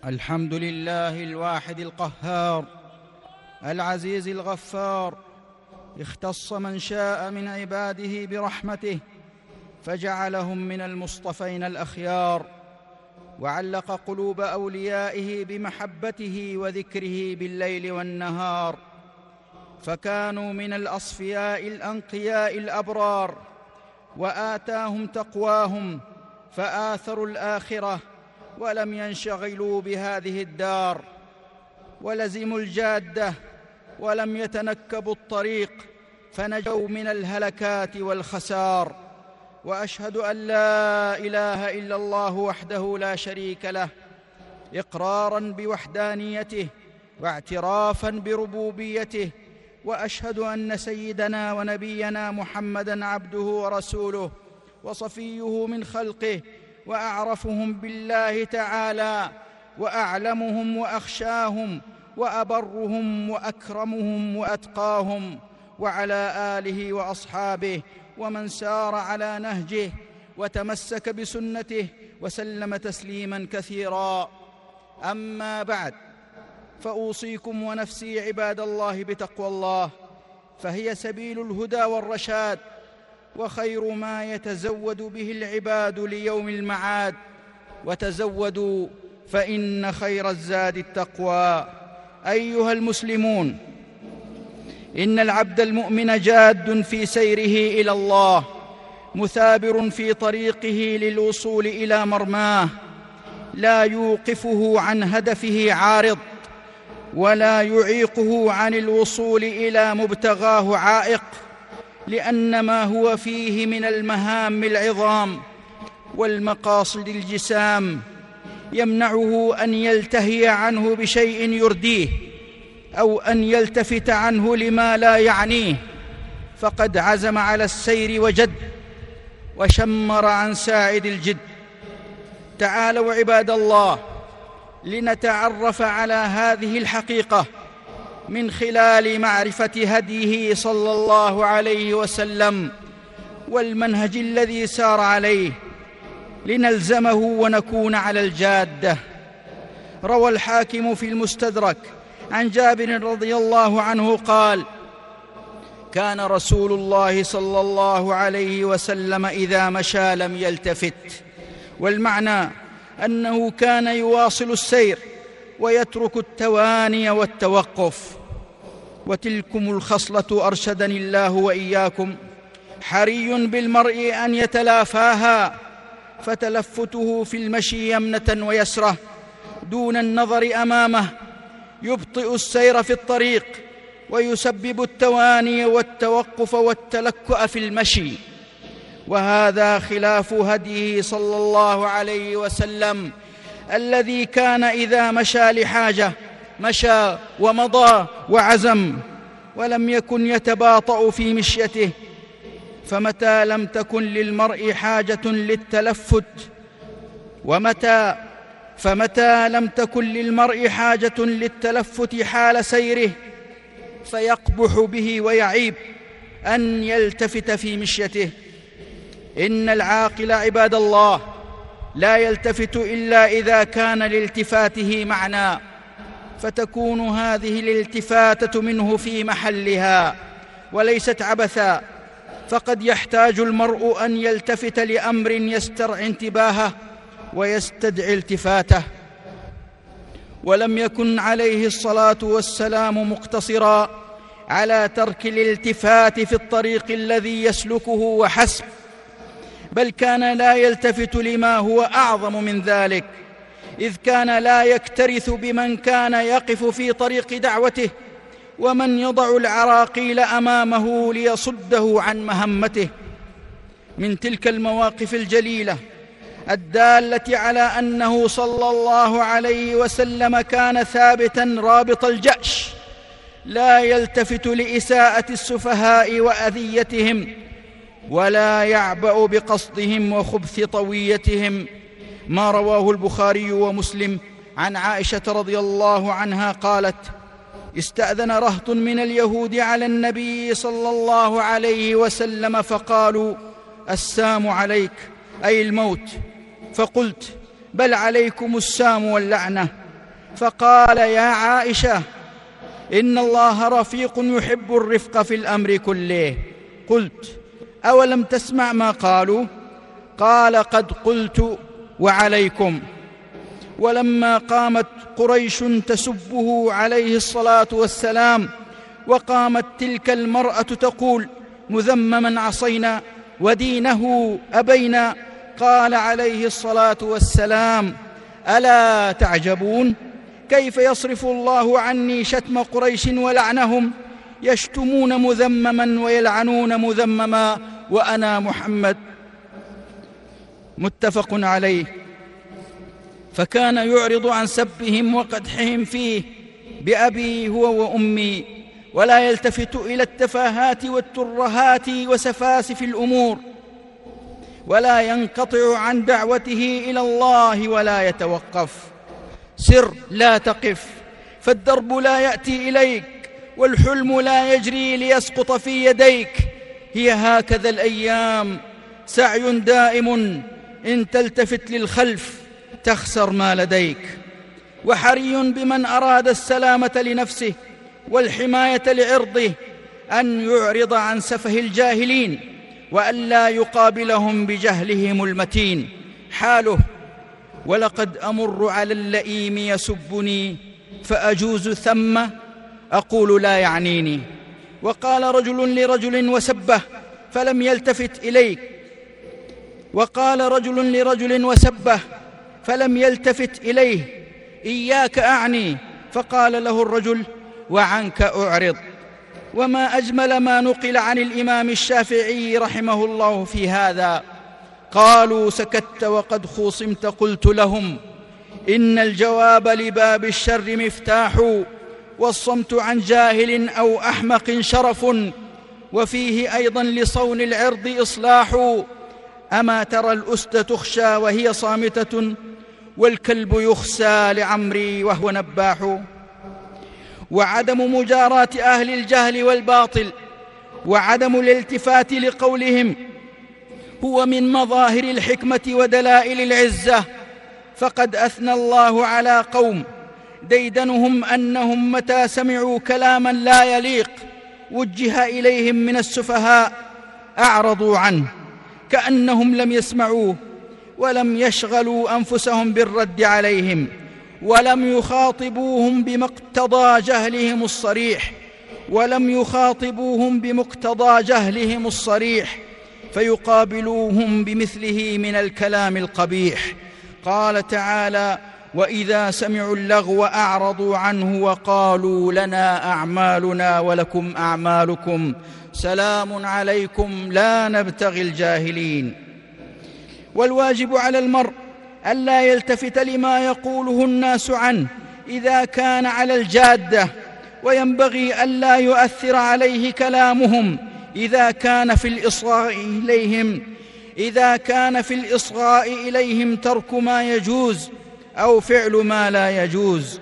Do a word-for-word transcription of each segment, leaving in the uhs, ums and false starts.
الحمد لله الواحد القهار العزيز الغفار، اختص من شاء من عباده برحمته فجعلهم من المصطفين الأخيار، وعلق قلوب أوليائه بمحبته وذكره بالليل والنهار، فكانوا من الأصفياء الأنقياء الأبرار، وآتاهم تقواهم فآثروا الآخرة ولم ينشغلوا بهذه الدار، ولزموا الجادة ولم يتنكبوا الطريق فنجوا من الهلكات والخسار. وأشهد أن لا إله إلا الله وحده لا شريك له، إقراراً بوحدانيته واعترافاً بربوبيته، وأشهد أن سيدنا ونبينا محمداً عبده ورسوله وصفيه من خلقه، وأعرفهم بالله تعالى وأعلمهم وأخشاهم وأبرهم وأكرمهم وأتقاهم، وعلى آله وأصحابه ومن سار على نهجه وتمسك بسنته وسلم تسليماً كثيراً. أما بعد، فأوصيكم ونفسي عباد الله بتقوى الله، فهي سبيل الهدى والرشاد، وخير ما يتزود به العباد ليوم المعاد. وتزودوا فإن خير الزاد التقوى. أيها المسلمون، إن العبد المؤمن جاد في سيره إلى الله، مثابر في طريقه للوصول إلى مرماه، لا يوقفه عن هدفه عارض، ولا يعيقه عن الوصول إلى مبتغاه عائق، لأن ما هو فيه من المهام العظام والمقاصد الجسام يمنعه أن يلتهي عنه بشيء يرديه، أو أن يلتفت عنه لما لا يعنيه، فقد عزم على السير وجد وشمر عن ساعد الجد. تعالوا عباد الله لنتعرف على هذه الحقيقة من خلال معرفة هديه صلى الله عليه وسلم والمنهج الذي سار عليه، لنلزمه ونكون على الجادة. روى الحاكم في المستدرك عن جابر رضي الله عنه قال: كان رسول الله صلى الله عليه وسلم إذا مشى لم يلتفت، والمعنى أنه كان يواصل السير ويترك التواني والتوقف. وتلكم الخصلة أرشدني الله وإياكم حري بالمرء أن يتلافاها، فتلفته في المشي يمنة ويسرة دون النظر أمامه يبطئ السير في الطريق، ويسبب التواني والتوقف والتلكؤ في المشي، وهذا خلاف هديه صلى الله عليه وسلم الذي كان إذا مشى لحاجة مشى ومضى وعزم، ولم يكن يتباطأ في مشيته. فمتى لم تكن للمرء حاجة للتلفت ومتى فمتى لم تكن للمرء حاجة للتلفت حال سيره فيقبح به ويعيب أن يلتفت في مشيته. إن العاقل عباد الله لا يلتفت إلا إذا كان لالتفاته معنى، فتكون هذه الالتفاتة منه في محلها وليست عبثا. فقد يحتاج المرء أن يلتفت لأمر يسترعي انتباهه ويستدعي التفاته. ولم يكن عليه الصلاة والسلام مقتصرا على ترك الالتفات في الطريق الذي يسلكه وحسب، بل كان لا يلتفت لما هو أعظم من ذلك، إذ كان لا يكترث بمن كان يقف في طريق دعوته ومن يضع العراقيل أمامه ليصده عن مهمته. من تلك المواقف الجليلة الدالة على أنه صلى الله عليه وسلم كان ثابتاً رابط الجأش، لا يلتفت لإساءة السفهاء وأذيتهم، ولا يعبأ بقصدهم وخبث طويتهم، ما رواه البخاري ومسلم عن عائشة رضي الله عنها قالت: استأذن رهط من اليهود على النبي صلى الله عليه وسلم فقالوا: السام عليك، أي الموت. فقلت: بل عليكم السام واللعنة. فقال: يا عائشة، إن الله رفيق يحب الرفق في الأمر كله. قلت: أولم تسمع ما قالوا؟ قال: قد قلت وعليكم. ولما قامت قريش تسبه عليه الصلاة والسلام، وقامت تلك المرأة تقول: مذمما عصينا ودينه أبينا، قال عليه الصلاة والسلام: ألا تعجبون كيف يصرف الله عني شتم قريش ولعنهم؟ يشتمون مذمما ويلعنون مذمما، وأنا محمد. متفق عليه. فكان يعرض عن سبهم وقدحهم فيه بأبي هو وأمي، ولا يلتفت إلى التفاهات والترهات وسفاسف الأمور، ولا ينقطع عن دعوته إلى الله ولا يتوقف. سر لا تقف، فالدرب لا يأتي إليك، والحلم لا يجري ليسقط في يديك. هي هكذا الأيام، سعي دائم، إن تلتفت للخلف تخسر ما لديك. وحري بمن أراد السلامة لنفسه والحماية لعرضه أن يعرض عن سفه الجاهلين، وأن لا يقابلهم بجهلهم المتين. حاله: ولقد أمر على اللئيم يسبني فأجوز ثم أقول لا يعنيني. وقال رجل لرجل وسبه فلم يلتفت إليك وقال رجل لرجل وسبه فلم يلتفت إليه: إياك أعني. فقال له الرجل: وعنك أعرض. وما أجمل ما نقل عن الإمام الشافعي رحمه الله في هذا. قالوا: سكت وقد خوصمت. قلت لهم: إن الجواب لباب الشر مفتاح، والصمت عن جاهل أو أحمق شرف، وفيه أيضا لصون العرض إصلاح. أما ترى الأسد تخشى وهي صامتة، والكلب يخسى لعمري وهو نباح. وعدم مجاراة أهل الجهل والباطل وعدم الالتفات لقولهم هو من مظاهر الحكمة ودلائل العزة. فقد أثنى الله على قوم ديدنهم أنهم متى سمعوا كلاما لا يليق وجه إليهم من السفهاء أعرضوا عنه كأنهم لم يسمعوه، ولم يشغلوا أنفسهم بالرد عليهم، ولم يخاطبوهم بمقتضى جهلهم الصريح ولم يخاطبوهم بمقتضى جهلهم الصريح فيقابلوهم بمثله من الكلام القبيح. قال تعالى: وإذا سمعوا اللغو أعرضوا عنه وقالوا لنا أعمالنا ولكم أعمالكم سلام عليكم لا نبتغي الجاهلين. والواجب على المرء ألا يلتفت لما يقوله الناس عنه إذا كان على الجادة، وينبغي ألا يؤثر عليه كلامهم إذا كان في الإصغاء إليهم إذا كان في الإصغاء إليهم ترك ما يجوز أو فعل ما لا يجوز.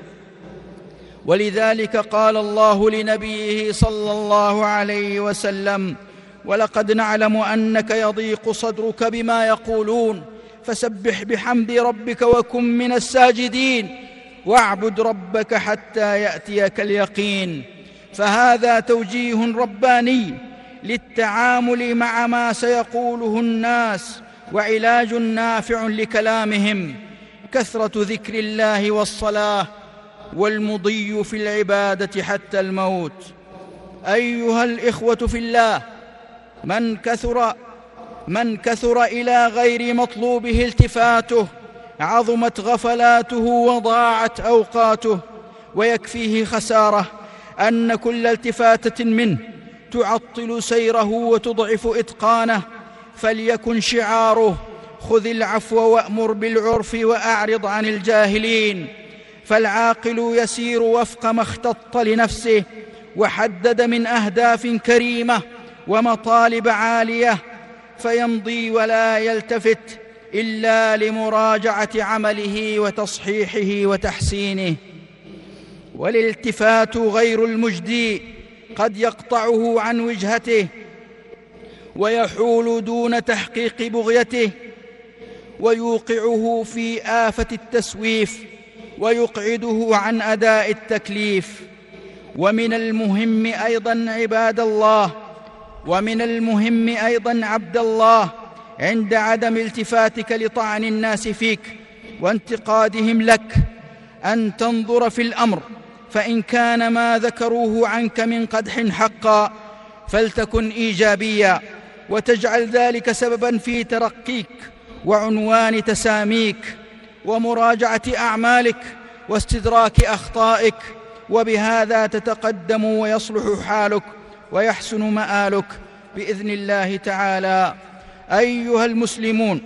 ولذلك قال الله لنبيه صلى الله عليه وسلم: ولقد نعلم أنك يضيق صدرك بما يقولون فسبح بحمد ربك وكن من الساجدين واعبد ربك حتى يأتيك اليقين. فهذا توجيه رباني للتعامل مع ما سيقوله الناس، وعلاج نافع لكلامهم، كثرة ذكر الله والصلاة، والمضي في العبادة حتى الموت. أيها الإخوة في الله، من كثر من كثر إلى غير مطلوبه التفاته عظمت غفلاته وضاعت أوقاته. ويكفيه خسارة أن كل التفاتة منه تعطل سيره وتضعف إتقانه. فليكن شعاره: خذ العفو وأمر بالعرف وأعرض عن الجاهلين. فالعاقل يسير وفق ما اختط لنفسه وحدد من أهداف كريمة ومطالب عالية، فيمضي ولا يلتفت إلا لمراجعة عمله وتصحيحه وتحسينه. والالتفات غير المجدي قد يقطعه عن وجهته ويحول دون تحقيق بغيته، ويوقعه في آفة التسويف ويقعده عن أداء التكليف. ومن المهم أيضا عباد الله ومن المهم أيضا عبد الله عند عدم التفاتك لطعن الناس فيك وانتقادهم لك أن تنظر في الأمر، فإن كان ما ذكروه عنك من قدح حقا فلتكن إيجابيا، وتجعل ذلك سببا في ترقيك وعنوان تساميك ومراجعة أعمالك واستدراك أخطائك، وبهذا تتقدم ويصلح حالك ويحسن مآلك بإذن الله تعالى. أيها المسلمون،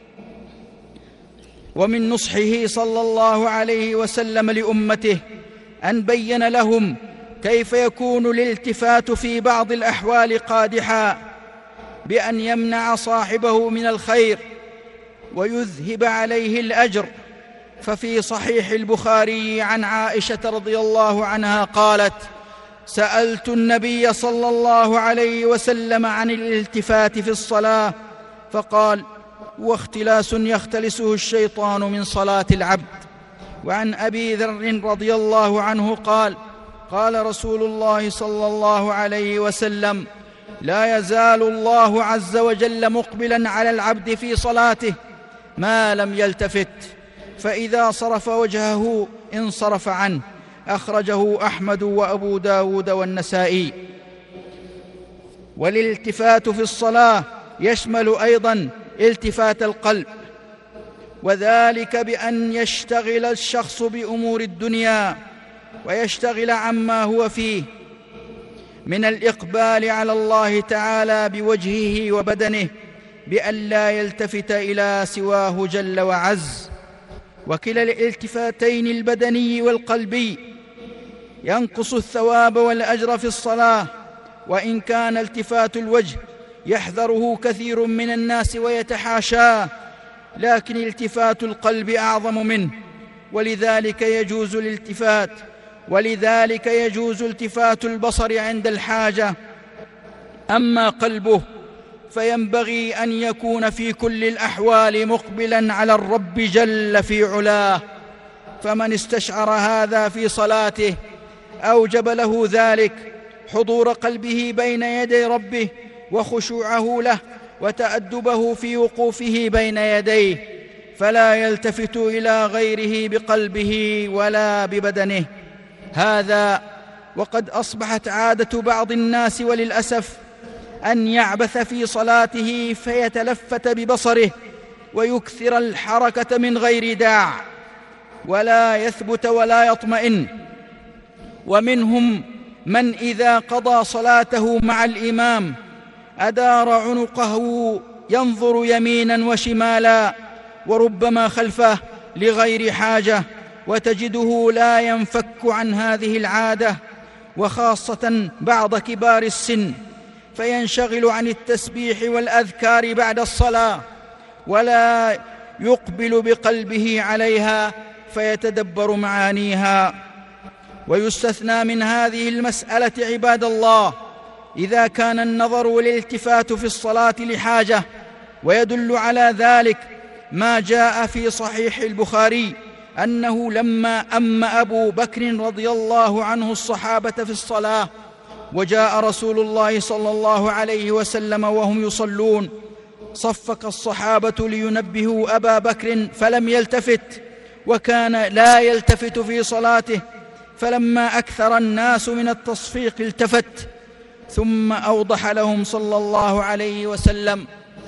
ومن نصحه صلى الله عليه وسلم لأمته أن بين لهم كيف يكون الالتفات في بعض الأحوال قادحا بأن يمنع صاحبه من الخير ويذهب عليه الأجر. ففي صحيح البخاري عن عائشة رضي الله عنها قالت: سألت النبي صلى الله عليه وسلم عن الالتفات في الصلاة فقال: واختلاس يختلسه الشيطان من صلاة العبد. وعن أبي ذر رضي الله عنه قال: قال رسول الله صلى الله عليه وسلم: لا يزال الله عز وجل مقبلا على العبد في صلاته ما لم يلتفت، فإذا صرف وجهه انصرف عنه. أخرجه أحمد وأبو داود والنسائي. والالتفات في الصلاة يشمل أيضا التفات القلب، وذلك بأن يشتغل الشخص بأمور الدنيا ويشتغل عما هو فيه من الإقبال على الله تعالى بوجهه وبدنه، بأن لا يلتفت إلى سواه جل وعز. وكلا الالتفاتين البدني والقلبي ينقص الثواب والأجر في الصلاة، وإن كان التفات الوجه يحذره كثير من الناس ويتحاشاه، لكن التفات القلب أعظم منه، ولذلك يجوز الالتفات ولذلك يجوز التفات البصر عند الحاجة. أما قلبه فينبغي أن يكون في كل الأحوال مقبلا على الرب جل في علاه، فمن استشعر هذا في صلاته أوجب له ذلك حضور قلبه بين يدي ربه وخشوعه له وتأدبه في وقوفه بين يديه، فلا يلتفت إلى غيره بقلبه ولا ببدنه. هذا وقد أصبحت عادة بعض الناس وللأسف أن يعبث في صلاته فيتلفت ببصره ويكثر الحركة من غير داع ولا يثبت ولا يطمئن. ومنهم من إذا قضى صلاته مع الإمام أدار عنقه ينظر يمينا وشمالا وربما خلفه لغير حاجة، وتجده لا ينفك عن هذه العادة، وخاصة بعض كبار السن، فينشغل عن التسبيح والأذكار بعد الصلاة ولا يقبل بقلبه عليها فيتدبر معانيها. ويستثنى من هذه المسألة عباد الله إذا كان النظر والالتفات في الصلاة لحاجة، ويدل على ذلك ما جاء في صحيح البخاري أنه لما أم أبو بكر رضي الله عنه الصحابة في الصلاة وجاء رسول الله صلى الله عليه وسلم وهم يصلون، صفق الصحابة لينبهوا أبا بكر فلم يلتفت، وكان لا يلتفت في صلاته، فلما أكثر الناس من التصفيق التفت، ثم أوضح لهم صلى الله عليه وسلم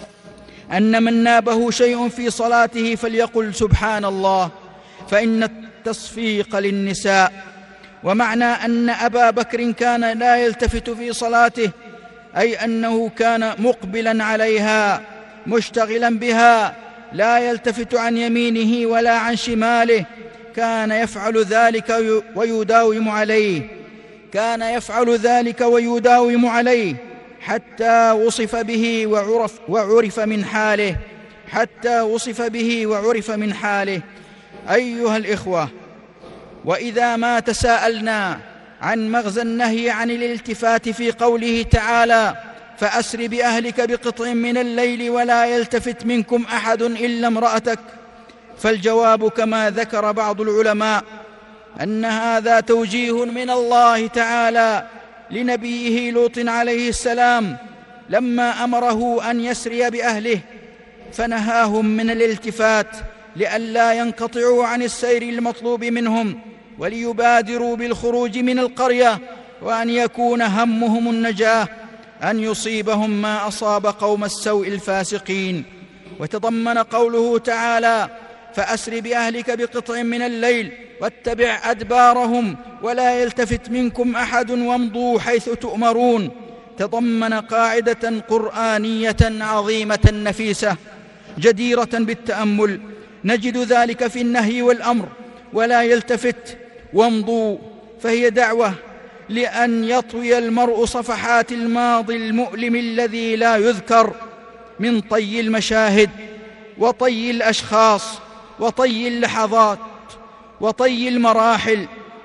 أن من نابه شيء في صلاته فليقل سبحان الله، فإن التصفيق للنساء. ومعنى أن أبا بكر كان لا يلتفت في صلاته أي أنه كان مقبلا عليها مشتغلا بها، لا يلتفت عن يمينه ولا عن شماله، كان يفعل ذلك ويداوم عليه كان يفعل ذلك ويداوم عليه حتى وصف به وعرف, وعرف من حاله حتى وصف به وعرف من حاله. أيها الإخوة، وإذا ما تساءلنا عن مغزى النهي عن الالتفات في قوله تعالى فأسر بأهلك بقطع من الليل ولا يلتفت منكم أحد إلا امرأتك، فالجواب كما ذكر بعض العلماء أن هذا توجيه من الله تعالى لنبيه لوط عليه السلام لما أمره أن يسري بأهله، فنهاهم من الالتفات لئلا ينقطعوا عن السير المطلوب منهم وليبادروا بالخروج من القرية، وأن يكون همهم النجاة أن يصيبهم ما أصاب قوم السوء الفاسقين. وتضمن قوله تعالى: فأسر بأهلك بقطع من الليل واتبع أدبارهم ولا يلتفت منكم أحد وامضوا حيث تؤمرون، تضمن قاعدة قرآنية عظيمة نفيسة جديرة بالتأمل. نجد ذلك في النهي والأمر ولا يلتفت وامضوا، فهي دعوة لأن يطوي المرء صفحات الماضي المؤلم الذي لا يذكر من طي المشاهد وطي الأشخاص وطي اللحظات وطي المراحل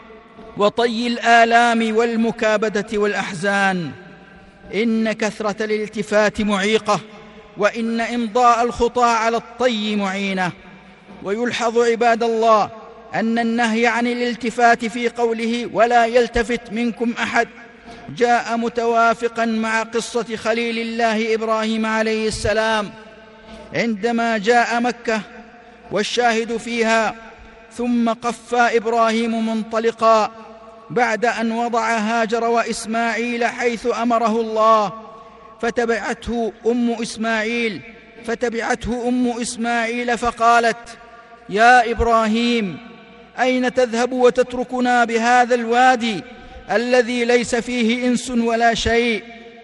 وطي الآلام والمكابدة والأحزان. إن كثرة الالتفات معيقة، وإن إمضاء الخطى على الطي معينة. ويلحظ عباد الله أن النهي عن الالتفات في قوله ولا يلتفت منكم أحد جاء متوافقا مع قصة خليل الله إبراهيم عليه السلام عندما جاء مكة، والشاهد فيها: ثم قفى إبراهيم منطلقا بعد أن وضع هاجر وإسماعيل حيث أمره الله، فتبعته أم إسماعيل فتبعته أم إسماعيل فقالت: يا إبراهيم، أين تذهب وتتركنا بهذا الوادي الذي ليس فيه إنس ولا شيء؟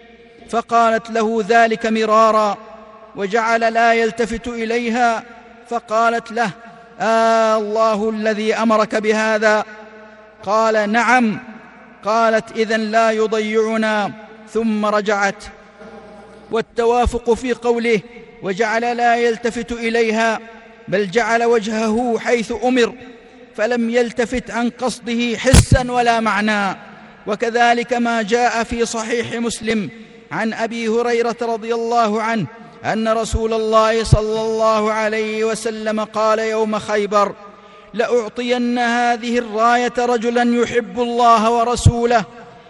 فقالت له ذلك مرارا، وجعل لا يلتفت إليها، فقالت له: آه الله الذي أمرك بهذا؟ قال: نعم. قالت: إذن لا يضيعنا. ثم رجعت. والتوافق في قوله وجعل لا يلتفت إليها، بل جعل وجهه حيث أمر فلم يلتفت عن قصده حسا ولا معنى. وكذلك ما جاء في صحيح مسلم عن أبي هريرة رضي الله عنه أن رسول الله صلى الله عليه وسلم قال يوم خيبر: لأعطين هذه الراية رجلا يحب الله ورسوله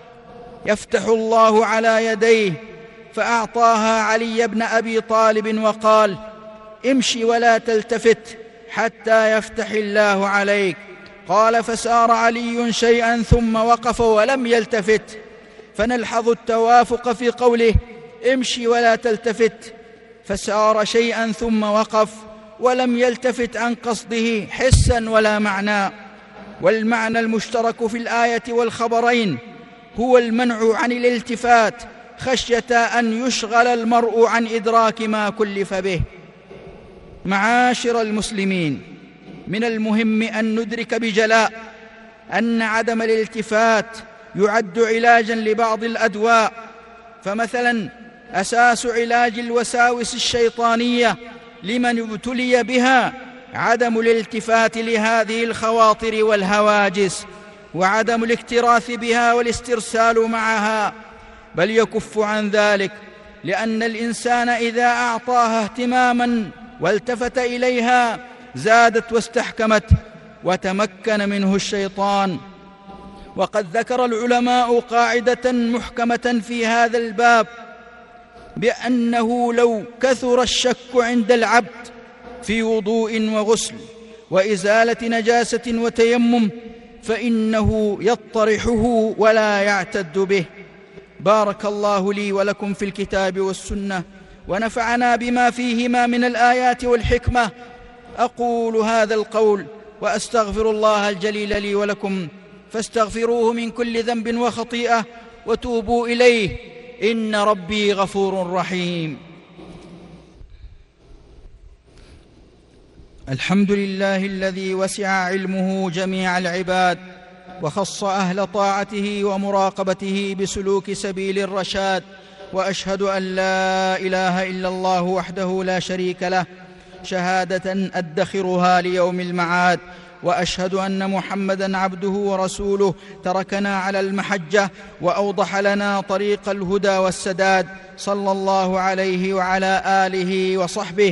يفتح الله على يديه، فأعطاها علي بن أبي طالب وقال: امشي ولا تلتفت حتى يفتح الله عليك. قال: فسار علي شيئا ثم وقف ولم يلتفت. فنلحظ التوافق في قوله امشي ولا تلتفت، فسار شيئا ثم وقف ولم يلتفت عن قصده حسا ولا معنى. والمعنى المشترك في الآية والخبرين هو المنع عن الالتفات خشية أن يشغل المرء عن إدراك ما كلف به. معاشر المسلمين، من المهم أن ندرك بجلاء أن عدم الالتفات يعد علاجا لبعض الأدواء. فمثلا أساس علاج الوساوس الشيطانية لمن ابتلي بها عدم الالتفات لهذه الخواطر والهواجس، وعدم الاكتراث بها والاسترسال معها، بل يكف عن ذلك، لأن الإنسان إذا أعطاها اهتماما والتفت إليها زادت واستحكمت وتمكن منه الشيطان. وقد ذكر العلماء قاعدة محكمة في هذا الباب، بأنه لو كثر الشك عند العبد في وضوء وغسل وإزالة نجاسة وتيمم فإنه يطرحه ولا يعتد به. بارك الله لي ولكم في الكتاب والسنة، ونفعنا بما فيهما من الآيات والحكمة. أقول هذا القول وأستغفر الله الجليل لي ولكم، فاستغفروه من كل ذنب وخطيئة وتوبوا إليه، إن ربي غفور رحيم. الحمد لله الذي وسع علمه جميع العباد، وخص أهل طاعته ومراقبته بسلوك سبيل الرشاد، وأشهد أن لا إله إلا الله وحده لا شريك له شهادة أدخرها ليوم المعاد، وأشهد أن محمدًا عبده ورسوله تركنا على المحجة وأوضح لنا طريق الهدى والسداد، صلى الله عليه وعلى آله وصحبه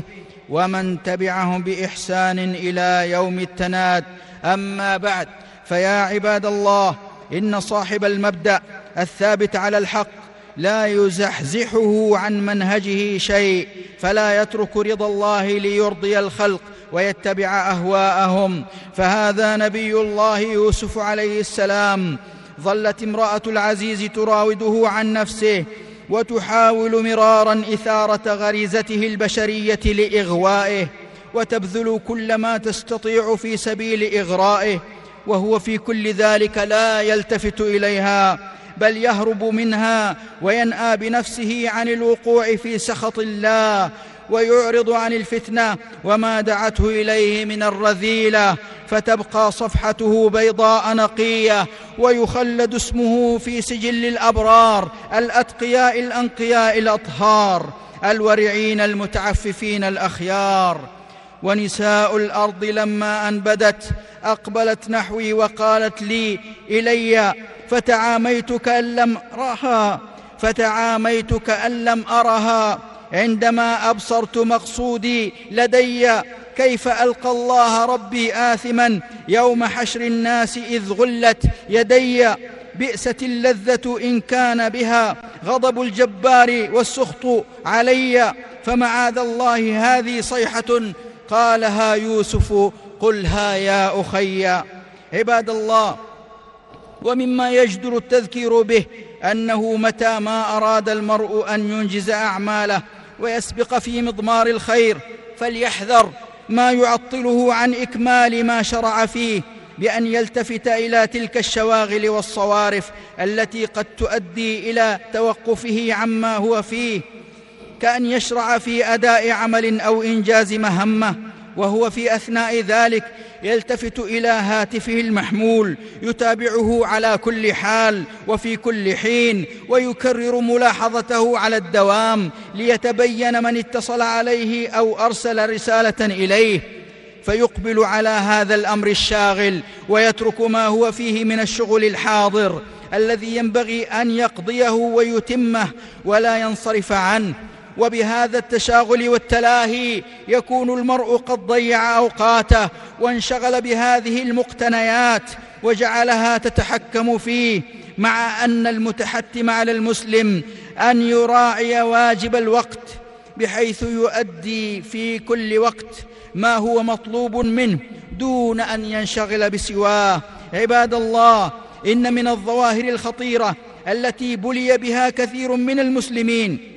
ومن تبعهم بإحسان إلى يوم التناد. أما بعد، فيا عباد الله، إن صاحب المبدأ الثابت على الحق لا يزحزحه عن منهجه شيء، فلا يترك رضا الله ليرضي الخلق ويتبع أهواءهم. فهذا نبي الله يوسف عليه السلام. ظلت امرأة العزيز تراوده عن نفسه وتحاول مرارا إثارة غريزته البشرية لإغوائه، وتبذل كل ما تستطيع في سبيل إغرائه، وهو في كل ذلك لا يلتفت إليها، بل يهرب منها وينأى بنفسه عن الوقوع في سخط الله، ويعرض عن الفتنة وما دعته إليه من الرذيلة، فتبقى صفحته بيضاء نقية، ويخلد اسمه في سجل الأبرار الأتقياء الأنقياء الأطهار الورعين المتعففين الأخيار. ونساء الأرض لما أنبدت أقبلت نحوي وقالت لي إلي، فتعاميت كأن لم أرها فتعاميت كأن لم أرها عندما أبصرت مقصودي لدي، كيف ألقى الله ربي آثما يوم حشر الناس إذ غلت يدي، بئست اللذة إن كان بها غضب الجبار والسخط علي، فمعاذ الله هذه صيحة قالها يوسف قلها يا أخي. عباد الله، ومما يجدر التذكير به أنه متى ما أراد المرء أن ينجز أعماله ويسبق في مضمار الخير فليحذر ما يعطله عن إكمال ما شرع فيه، بأن يلتفت إلى تلك الشواغل والصوارف التي قد تؤدي إلى توقفه عما هو فيه، كأن يشرع في أداء عمل أو إنجاز مهمة وهو في أثناء ذلك يلتفت إلى هاتفه المحمول يتابعه على كل حال وفي كل حين، ويكرر ملاحظته على الدوام ليتبين من اتصل عليه أو أرسل رسالة إليه، فيقبل على هذا الأمر الشاغل ويترك ما هو فيه من الشغل الحاضر الذي ينبغي أن يقضيه ويتمه ولا ينصرف عنه. وبهذا التشاغل والتلاهي يكون المرء قد ضيع أوقاته وانشغل بهذه المقتنيات وجعلها تتحكم فيه، مع أن المتحتم على المسلم أن يراعي واجب الوقت بحيث يؤدي في كل وقت ما هو مطلوب منه دون أن ينشغل بسواه. عباد الله، إن من الظواهر الخطيرة التي بلي بها كثير من المسلمين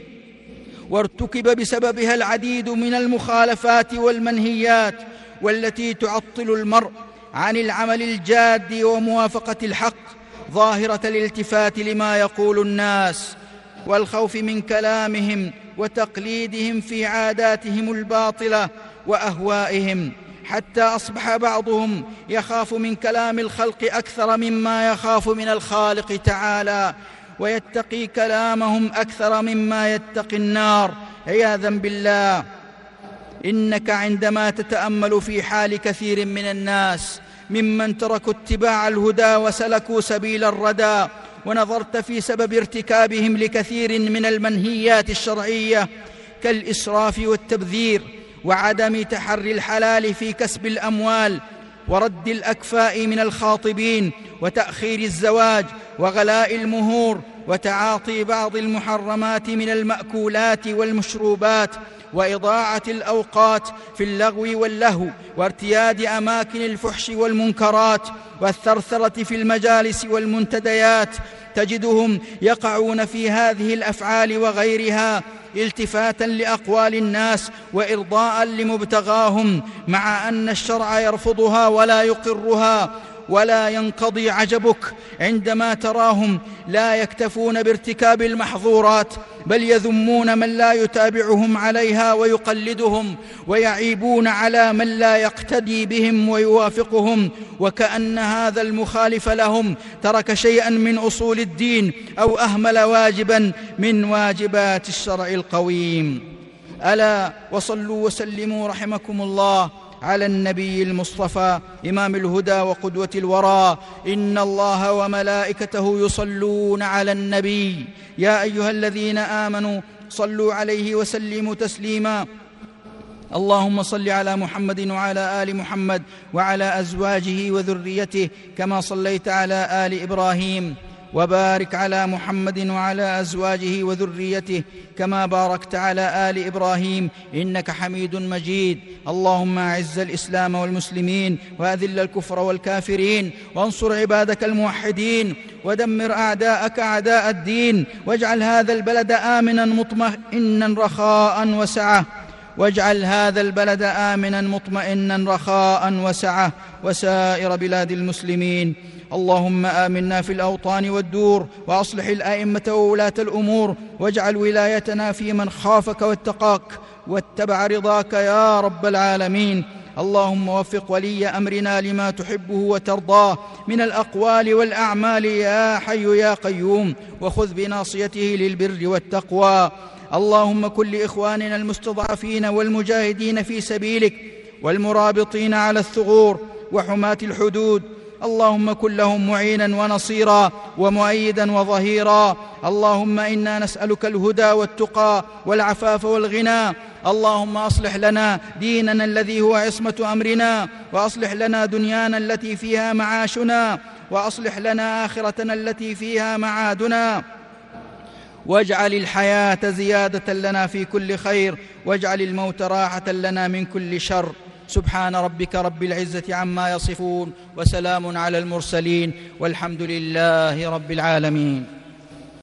وارتكب بسببها العديد من المخالفات والمنهيات، والتي تعطل المرء عن العمل الجاد وموافقة الحق، ظاهرة الالتفات لما يقول الناس والخوف من كلامهم وتقليدهم في عاداتهم الباطلة وأهوائهم، حتى أصبح بعضهم يخاف من كلام الخلق أكثر مما يخاف من الخالق تعالى، ويتقي كلامهم أكثر مما يتقي النار عياذا بالله. إنك عندما تتأمل في حال كثير من الناس ممن تركوا اتباع الهدى وسلكوا سبيل الردى، ونظرت في سبب ارتكابهم لكثير من المنهيات الشرعية كالإسراف والتبذير وعدم تحري الحلال في كسب الأموال ورد الأكفاء من الخاطبين وتأخير الزواج وغلاء المهور وتعاطي بعض المحرمات من المأكولات والمشروبات وإضاعة الأوقات في اللغو واللهو وارتياد أماكن الفحش والمنكرات والثرثرة في المجالس والمنتديات، تجدهم يقعون في هذه الأفعال وغيرها التفاتا لأقوال الناس وإرضاء لمبتغاهم، مع أن الشرع يرفضها ولا يقرها. ولا ينقضي عجبك عندما تراهم لا يكتفون بارتكاب المحظورات، بل يذمون من لا يتابعهم عليها ويقلدهم، ويعيبون على من لا يقتدي بهم ويوافقهم، وكأن هذا المخالف لهم ترك شيئا من أصول الدين أو أهمل واجبا من واجبات الشرع القويم. ألا وصلوا وسلموا رحمكم الله على النبي المصطفى إمام الهدى وقدوة الورى. إن الله وملائكته يصلون على النبي يا أيها الذين آمنوا صلوا عليه وسلموا تسليما. اللهم صل على محمد وعلى آل محمد وعلى أزواجه وذريته كما صليت على آل إبراهيم، وبارك على محمد وعلى أزواجه وذريته كما باركت على آل إبراهيم إنك حميد مجيد. اللهم أعز الإسلام والمسلمين وأذل الكفر والكافرين، وانصر عبادك الموحدين، ودمر أعداءك أعداء الدين، واجعل هذا البلد آمنا مطمئنا رخاء وسعة واجعل هذا البلد آمنا مطمئنا رخاء وسعة وسائر بلاد المسلمين. اللهم آمنا في الأوطان والدور، وأصلح الأئمة وولاة الأمور، واجعل ولايتنا في من خافك واتقاك واتبع رضاك يا رب العالمين. اللهم وفق ولي أمرنا لما تحبه وترضاه من الأقوال والأعمال يا حي يا قيوم، وخذ بناصيته للبر والتقوى. اللهم كن لإخواننا المستضعفين والمجاهدين في سبيلك والمرابطين على الثغور وحماة الحدود، اللهم كن لهم معينا ونصيرا ومؤيدا وظهيرا. اللهم إنا نسألك الهدى والتقى والعفاف والغنى. اللهم أصلح لنا ديننا الذي هو عصمة أمرنا، وأصلح لنا دنيانا التي فيها معاشنا، وأصلح لنا آخرتنا التي فيها معادنا، واجعل الحياة زيادة لنا في كل خير، واجعل الموت راحة لنا من كل شر. سبحان ربك رب العزة عما يصفون، وسلام على المرسلين، والحمد لله رب العالمين.